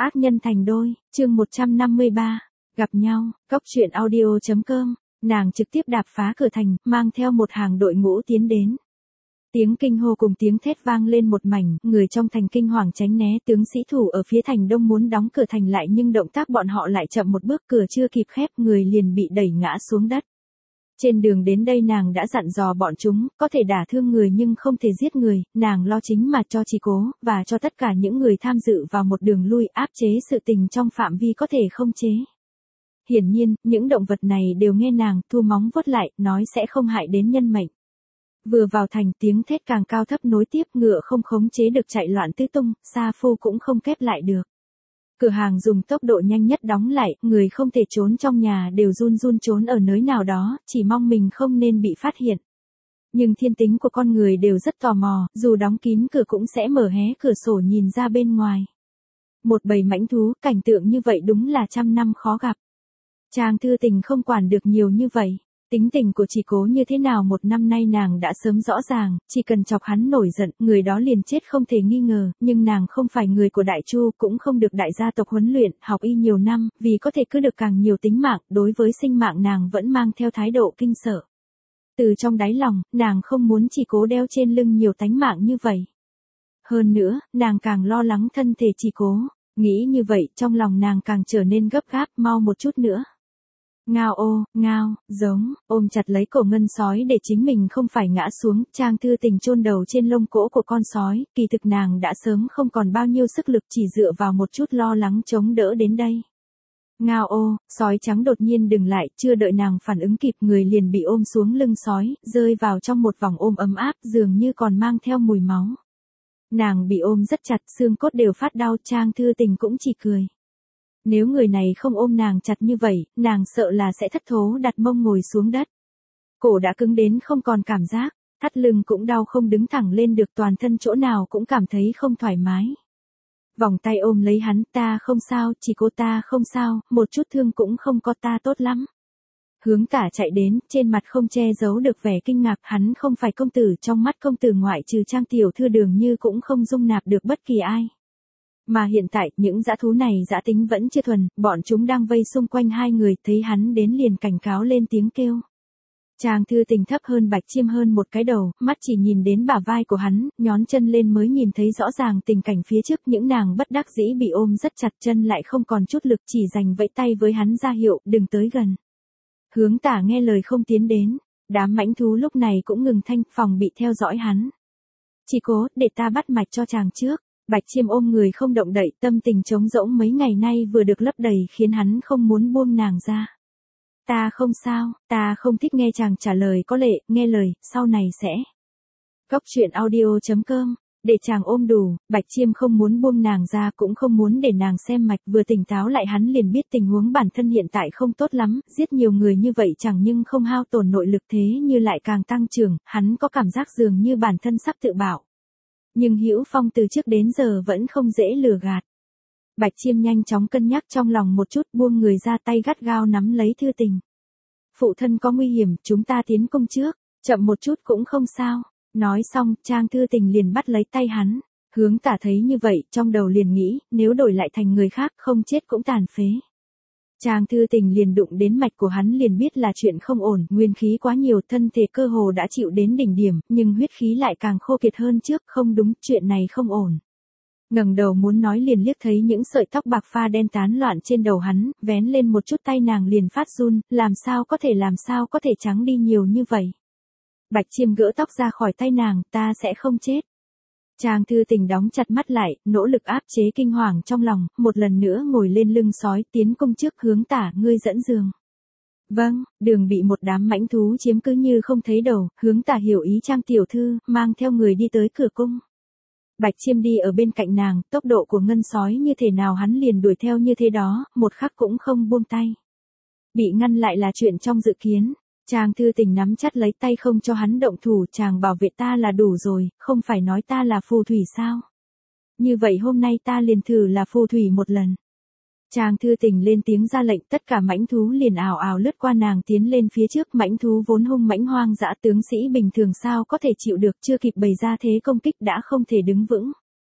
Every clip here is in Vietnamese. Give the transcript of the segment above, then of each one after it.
Ác nhân thành đôi, chương 153, gặp nhau, Cốc truyện audio.com, nàng trực tiếp đạp phá cửa thành, mang theo một hàng đội ngũ tiến đến. Tiếng kinh hô cùng tiếng thét vang lên một mảnh, người trong thành kinh hoàng tránh né, tướng sĩ thủ ở phía thành đông muốn đóng cửa thành lại nhưng động tác bọn họ lại chậm một bước, cửa chưa kịp khép, người liền bị đẩy ngã xuống đất. Trên đường đến đây nàng đã dặn dò bọn chúng, có thể đả thương người nhưng không thể giết người, nàng lo chính mà cho Trì Cố, và cho tất cả những người tham dự vào một đường lui, áp chế sự tình trong phạm vi có thể không chế. Hiển nhiên, những động vật này đều nghe nàng, thu móng vuốt lại, nói sẽ không hại đến nhân mệnh. Vừa vào thành, tiếng thét càng cao thấp nối tiếp, ngựa không khống chế được chạy loạn tứ tung, Sa Phu cũng không kép lại được. Cửa hàng dùng tốc độ nhanh nhất đóng lại, người không thể trốn trong nhà đều run run trốn ở nơi nào đó, chỉ mong mình không nên bị phát hiện. Nhưng thiên tính của con người đều rất tò mò, dù đóng kín cửa cũng sẽ mở hé cửa sổ nhìn ra bên ngoài. Một bầy mãnh thú, cảnh tượng như vậy đúng là trăm năm khó gặp. Trang Thư Tình không quản được nhiều như vậy. Tính tình của Trì Cố như thế nào một năm nay nàng đã sớm rõ ràng, chỉ cần chọc hắn nổi giận, người đó liền chết không thể nghi ngờ, nhưng nàng không phải người của Đại Chu, cũng không được đại gia tộc huấn luyện, học y nhiều năm, vì có thể cứ được càng nhiều tính mạng, đối với sinh mạng nàng vẫn mang theo thái độ kinh sợ. Từ trong đáy lòng, nàng không muốn Trì Cố đeo trên lưng nhiều tánh mạng như vậy. Hơn nữa, nàng càng lo lắng thân thể Trì Cố, nghĩ như vậy, trong lòng nàng càng trở nên gấp gáp, mau một chút nữa. Ngao ô, ngao, giống, ôm chặt lấy cổ ngân sói để chính mình không phải ngã xuống, Trang Thư Tình chôn đầu trên lông cỗ của con sói, kỳ thực nàng đã sớm không còn bao nhiêu sức lực, chỉ dựa vào một chút lo lắng chống đỡ đến đây. Ngao ô, sói trắng đột nhiên dừng lại, chưa đợi nàng phản ứng kịp, người liền bị ôm xuống lưng sói, rơi vào trong một vòng ôm ấm áp, dường như còn mang theo mùi máu. Nàng bị ôm rất chặt, xương cốt đều phát đau, Trang Thư Tình cũng chỉ cười. Nếu người này không ôm nàng chặt như vậy, nàng sợ là sẽ thất thố đặt mông ngồi xuống đất. Cổ đã cứng đến không còn cảm giác, thắt lưng cũng đau không đứng thẳng lên được, toàn thân chỗ nào cũng cảm thấy không thoải mái. Vòng tay ôm lấy hắn, ta không sao, Chỉ cô ta không sao, một chút thương cũng không có, ta tốt lắm. Hướng Tả chạy đến, trên mặt không che giấu được vẻ kinh ngạc, hắn không phải công tử, trong mắt công tử ngoại trừ Trang tiểu thư dường như cũng không dung nạp được bất kỳ ai. Mà hiện tại, những dã thú này dã tính vẫn chưa thuần, bọn chúng đang vây xung quanh hai người, thấy hắn đến liền cảnh cáo lên tiếng kêu. Trang Thư Tình thấp hơn Bạch Chiêm hơn một cái đầu, mắt chỉ nhìn đến bả vai của hắn, nhón chân lên mới nhìn thấy rõ ràng tình cảnh phía trước, những nàng bất đắc dĩ bị ôm rất chặt, chân lại không còn chút lực, chỉ dành vẫy tay với hắn ra hiệu, đừng tới gần. Hướng Tả nghe lời không tiến đến, đám mãnh thú lúc này cũng ngừng thanh, phòng bị theo dõi hắn. Chỉ cố, để ta bắt mạch cho chàng trước. Bạch Chiêm ôm người không động đậy, tâm tình trống rỗng mấy ngày nay vừa được lấp đầy khiến hắn không muốn buông nàng ra. Ta không sao, ta không thích nghe chàng trả lời có lệ, nghe lời, sau này sẽ. Cốc truyện audio.com, để chàng ôm đủ, Bạch Chiêm không muốn buông nàng ra cũng không muốn để nàng xem mạch, vừa tỉnh táo lại hắn liền biết tình huống bản thân hiện tại không tốt lắm, giết nhiều người như vậy chẳng nhưng không hao tổn nội lực thế như lại càng tăng trưởng, hắn có cảm giác dường như bản thân sắp tự bạo. Nhưng Hữu Phong từ trước đến giờ vẫn không dễ lừa gạt. Bạch Chiêm nhanh chóng cân nhắc trong lòng một chút, buông người ra, tay gắt gao nắm lấy Thư Tình. Phụ thân có nguy hiểm, chúng ta tiến công trước, chậm một chút cũng không sao. Nói xong, Trang Thư Tình liền bắt lấy tay hắn. Hướng Tả thấy như vậy, trong đầu liền nghĩ, nếu đổi lại thành người khác không chết cũng tàn phế. Trang Thư Tình liền đụng đến mạch của hắn liền biết là chuyện không ổn, nguyên khí quá nhiều, thân thể cơ hồ đã chịu đến đỉnh điểm, nhưng huyết khí lại càng khô kiệt hơn trước, không đúng, chuyện này không ổn. Ngẩng đầu muốn nói liền liếc thấy những sợi tóc bạc pha đen tán loạn trên đầu hắn, vén lên một chút tay nàng liền phát run, làm sao có thể trắng đi nhiều như vậy. Bạch Chiêm gỡ tóc ra khỏi tay nàng, ta sẽ không chết. Trang Thư Tình đóng chặt mắt lại, nỗ lực áp chế kinh hoàng trong lòng, một lần nữa ngồi lên lưng sói, tiến công trước. Hướng Tả, ngươi dẫn giường. Vâng, đường bị một đám mãnh thú chiếm cứ như không thấy đầu, Hướng Tả hiểu ý Trang tiểu thư, mang theo người đi tới cửa cung. Bạch Chiêm đi ở bên cạnh nàng, tốc độ của ngân sói như thế nào hắn liền đuổi theo như thế đó, một khắc cũng không buông tay. Bị ngăn lại là chuyện trong dự kiến. Trang Thư Tình nắm chặt lấy tay không cho hắn động thủ, chàng bảo vệ ta là đủ rồi, không phải nói ta là phù thủy sao? Như vậy hôm nay ta liền thử là phù thủy một lần. Trang Thư Tình lên tiếng ra lệnh, tất cả mãnh thú liền ào ào lướt qua nàng tiến lên phía trước, mãnh thú vốn hung mãnh hoang dã, tướng sĩ bình thường sao có thể chịu được, chưa kịp bày ra thế công kích đã không thể đứng vững.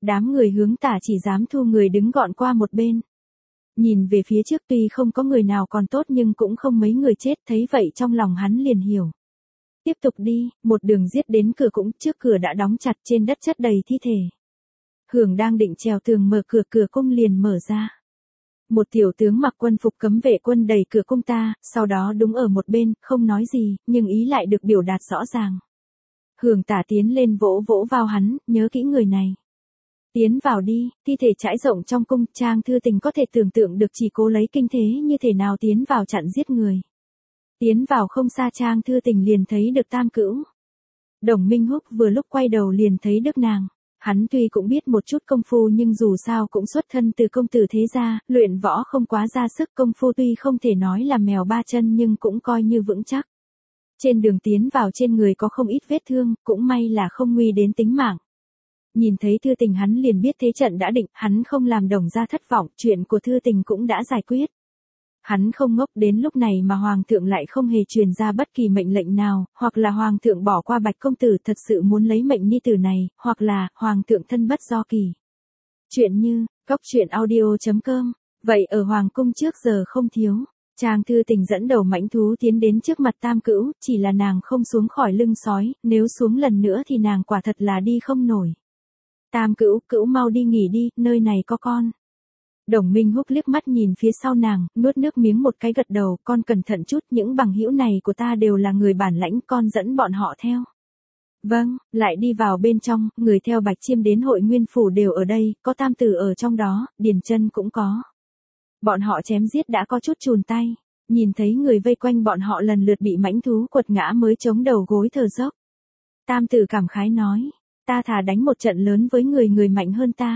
Đám người Hướng Tả chỉ dám thu người đứng gọn qua một bên. Nhìn về phía trước tuy không có người nào còn tốt nhưng cũng không mấy người chết, thấy vậy trong lòng hắn liền hiểu. Tiếp tục đi, một đường giết đến cửa cũng, trước cửa đã đóng chặt, trên đất chất đầy thi thể. Hưởng đang định trèo tường mở cửa, cửa cung liền mở ra. Một tiểu tướng mặc quân phục cấm vệ quân đẩy cửa cung ta, sau đó đứng ở một bên, không nói gì, nhưng ý lại được biểu đạt rõ ràng. Hưởng Tả tiến lên vỗ vỗ vào hắn, nhớ kỹ người này. Tiến vào đi, thi thể trải rộng trong cung, Trang Thư Tình có thể tưởng tượng được chỉ cố lấy kinh thế như thể nào tiến vào chặn giết người. Tiến vào không xa Trang Thư Tình liền thấy được Tam Cữu. Đồng Minh Húc vừa lúc quay đầu liền thấy Đức nàng. Hắn tuy cũng biết một chút công phu nhưng dù sao cũng xuất thân từ công tử thế gia, luyện võ không quá ra sức, công phu tuy không thể nói là mèo ba chân nhưng cũng coi như vững chắc. Trên đường tiến vào trên người có không ít vết thương, cũng may là không nguy đến tính mạng. Nhìn thấy Thư Tình hắn liền biết thế trận đã định, hắn không làm Đồng gia thất vọng, chuyện của Thư Tình cũng đã giải quyết. Hắn không ngốc đến lúc này mà Hoàng thượng lại không hề truyền ra bất kỳ mệnh lệnh nào, hoặc là Hoàng thượng bỏ qua Bạch công tử thật sự muốn lấy mệnh nhi tử này, hoặc là Hoàng thượng thân bất do kỳ. Chuyện như, truyện audio.com, vậy ở Hoàng cung trước giờ không thiếu. Trang Thư Tình dẫn đầu mãnh thú tiến đến trước mặt Tam Cữu, chỉ là nàng không xuống khỏi lưng sói, nếu xuống lần nữa thì nàng quả thật là đi không nổi. Tam Cữu, Cữu mau đi nghỉ đi, nơi này có con. Đồng Minh Húc liếc mắt nhìn phía sau nàng, nuốt nước miếng một cái gật đầu, con cẩn thận chút, những bằng hữu này của ta đều là người bản lãnh, con dẫn bọn họ theo. Vâng, lại đi vào bên trong, người theo Bạch Chiêm đến Hội Nguyên Phủ đều ở đây, có Tam Tử ở trong đó, Điền Chân cũng có. Bọn họ chém giết đã có chút chùn tay, nhìn thấy người vây quanh bọn họ lần lượt bị mãnh thú quật ngã mới chống đầu gối thở dốc. Tam Tử cảm khái nói, ta thà đánh một trận lớn với người mạnh hơn ta.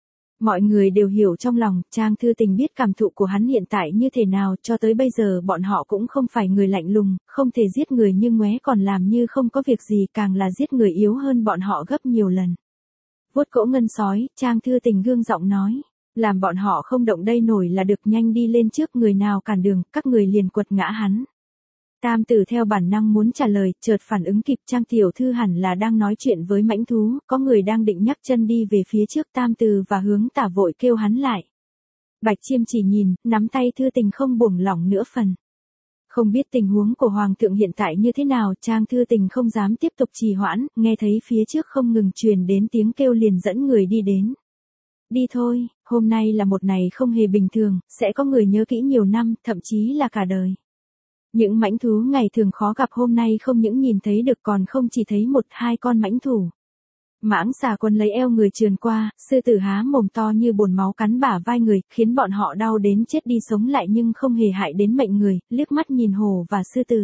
Mọi người đều hiểu trong lòng, Trang Thư Tình biết cảm thụ của hắn hiện tại như thế nào, cho tới bây giờ bọn họ cũng không phải người lạnh lùng, không thể giết người nhưng ngoé còn làm như không có việc gì, càng là giết người yếu hơn bọn họ gấp nhiều lần. Vuốt cỗ ngân sói, Trang Thư Tình gương giọng nói, làm bọn họ không động đây nổi là được, nhanh đi lên trước, người nào cản đường, các người liền quật ngã hắn. Tam Tử theo bản năng muốn trả lời, chợt phản ứng kịp, Trang tiểu thư hẳn là đang nói chuyện với mãnh thú, có người đang định nhấc chân đi về phía trước, Tam Tử và Hướng Tả vội kêu hắn lại. Bạch Chiêm chỉ nhìn, nắm tay Thư Tình không buông lỏng nửa phần. Không biết tình huống của Hoàng thượng hiện tại như thế nào, Trang Thư Tình không dám tiếp tục trì hoãn, nghe thấy phía trước không ngừng truyền đến tiếng kêu liền dẫn người đi đến. Đi thôi, hôm nay là một ngày không hề bình thường, sẽ có người nhớ kỹ nhiều năm, thậm chí là cả đời. Những mãnh thú ngày thường khó gặp hôm nay không những nhìn thấy được còn không chỉ thấy một hai con mãnh thú. Mãng xà quấn lấy eo người trườn qua, sư tử há mồm to như bồn máu cắn bả vai người, khiến bọn họ đau đến chết đi sống lại nhưng không hề hại đến mệnh người, liếc mắt nhìn hổ và sư tử.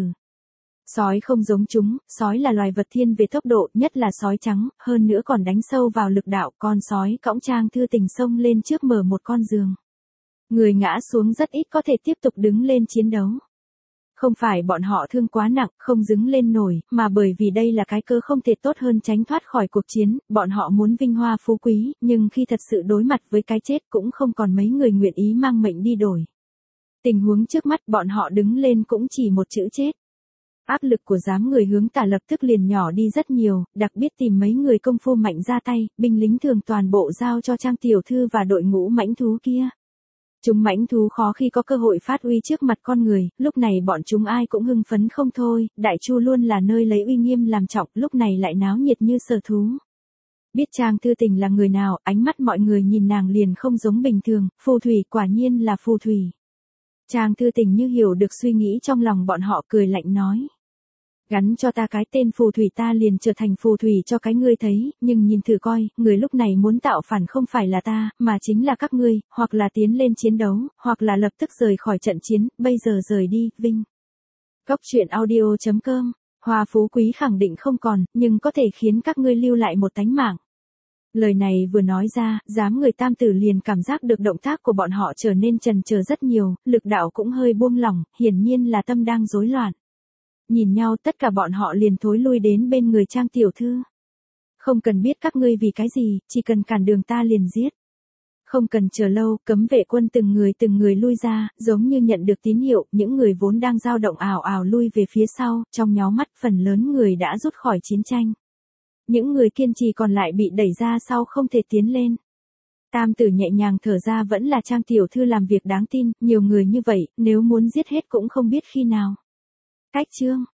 Sói không giống chúng, sói là loài vật thiên về tốc độ, nhất là sói trắng, hơn nữa còn đánh sâu vào lực đạo, con sói cõng Trang Thư Tình xông lên trước mở một con giường. Người ngã xuống rất ít có thể tiếp tục đứng lên chiến đấu. Không phải bọn họ thương quá nặng, không đứng lên nổi, mà bởi vì đây là cái cơ không thể tốt hơn tránh thoát khỏi cuộc chiến, bọn họ muốn vinh hoa phú quý, nhưng khi thật sự đối mặt với cái chết cũng không còn mấy người nguyện ý mang mệnh đi đổi. Tình huống trước mắt bọn họ đứng lên cũng chỉ một chữ chết. Áp lực của đám người Hướng Tả lập tức liền nhỏ đi rất nhiều, đặc biệt tìm mấy người công phu mạnh ra tay, binh lính thường toàn bộ giao cho Trang tiểu thư và đội ngũ mãnh thú kia. Chúng mãnh thú khó khi có cơ hội phát uy trước mặt con người, lúc này bọn chúng ai cũng hưng phấn không thôi, Đại Chu luôn là nơi lấy uy nghiêm làm trọng, lúc này lại náo nhiệt như sở thú. Biết Trang Thư Tình là người nào, ánh mắt mọi người nhìn nàng liền không giống bình thường, phù thủy, quả nhiên là phù thủy. Trang Thư Tình như hiểu được suy nghĩ trong lòng bọn họ, cười lạnh nói. Gắn cho ta cái tên phù thủy ta liền trở thành phù thủy cho cái ngươi thấy, nhưng nhìn thử coi, người lúc này muốn tạo phản không phải là ta, mà chính là các ngươi, hoặc là tiến lên chiến đấu, hoặc là lập tức rời khỏi trận chiến, bây giờ rời đi, Vinh. Truyện audio.com, hoa phú quý khẳng định không còn, nhưng có thể khiến các ngươi lưu lại một tánh mạng. Lời này vừa nói ra, đám người Tam Tử liền cảm giác được động tác của bọn họ trở nên chần chờ rất nhiều, lực đạo cũng hơi buông lỏng, hiển nhiên là tâm đang rối loạn. Nhìn nhau tất cả bọn họ liền thối lui đến bên người Trang tiểu thư. Không cần biết các ngươi vì cái gì, chỉ cần cản đường ta liền giết. Không cần chờ lâu, cấm vệ quân từng người lui ra, giống như nhận được tín hiệu, những người vốn đang dao động ào ào lui về phía sau, trong nháy mắt phần lớn người đã rút khỏi chiến tranh. Những người kiên trì còn lại bị đẩy ra sau không thể tiến lên. Tam tử nhẹ nhàng thở ra, vẫn là Trang tiểu thư làm việc đáng tin, nhiều người như vậy, nếu muốn giết hết cũng không biết khi nào. Cách chương